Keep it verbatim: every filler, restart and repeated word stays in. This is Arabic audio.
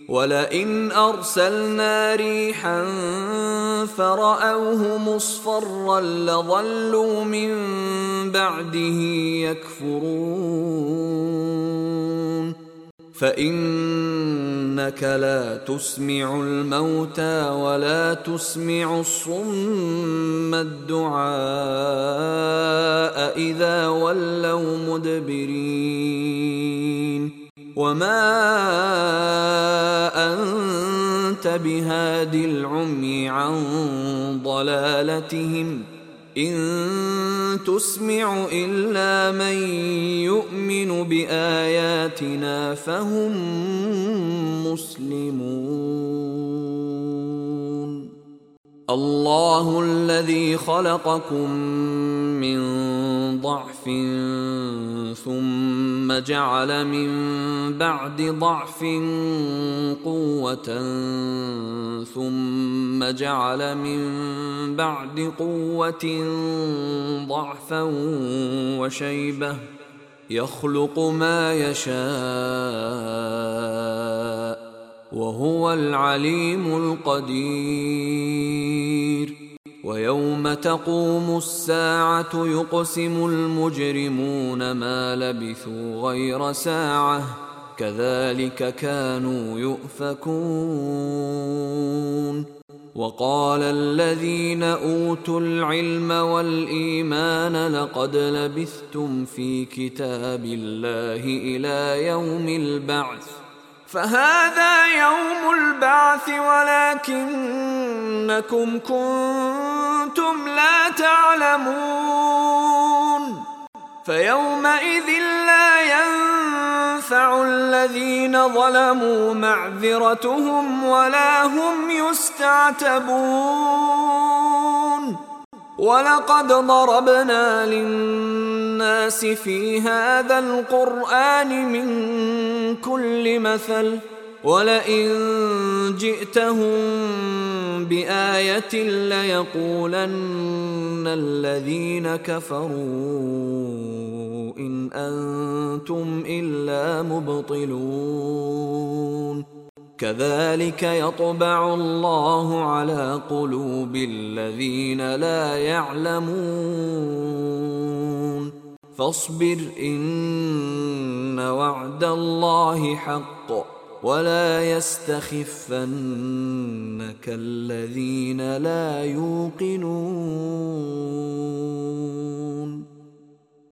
ولئن أرسلنا ريحا فرأوه مصفرا لظلوا من بعده يكفرون فإنك لا تسمع الموتى ولا تسمع الصم الدعاء إذا ولوا مدبرين وما أنت بهاد العمي عن ضلالتهم إن تسمع إلا من يؤمن بآياتنا فهم مسلمون الله الذي خلقكم من ضعف ثم جعل من بعد ضعف قوة ثم جعل من بعد قوة ضعفا وشيبة يخلق ما يشاء وهو العليم القدير ويوم تقوم الساعة يقسم المجرمون ما لبثوا غير ساعة كذلك كانوا يؤفكون وقال الذين أوتوا العلم والإيمان لقد لبثتم في كتاب الله إلى يوم البعث فهذا يوم البعث ولكنكم كنتم لا تعلمون فيومئذ لا ينفع الذين ظلموا معذرتهم ولا هم يستعتبون ولقد ضربنا للناس في هذا القرآن من كل مثل ولئن جئتهم بآية ليقولن الذين كفروا إن أنتم إلا مبطلون كذلك يطبع الله على قلوب الذين لا يعلمون فاصبر إن وعد الله حق ولا يستخفنك الذين لا يوقنون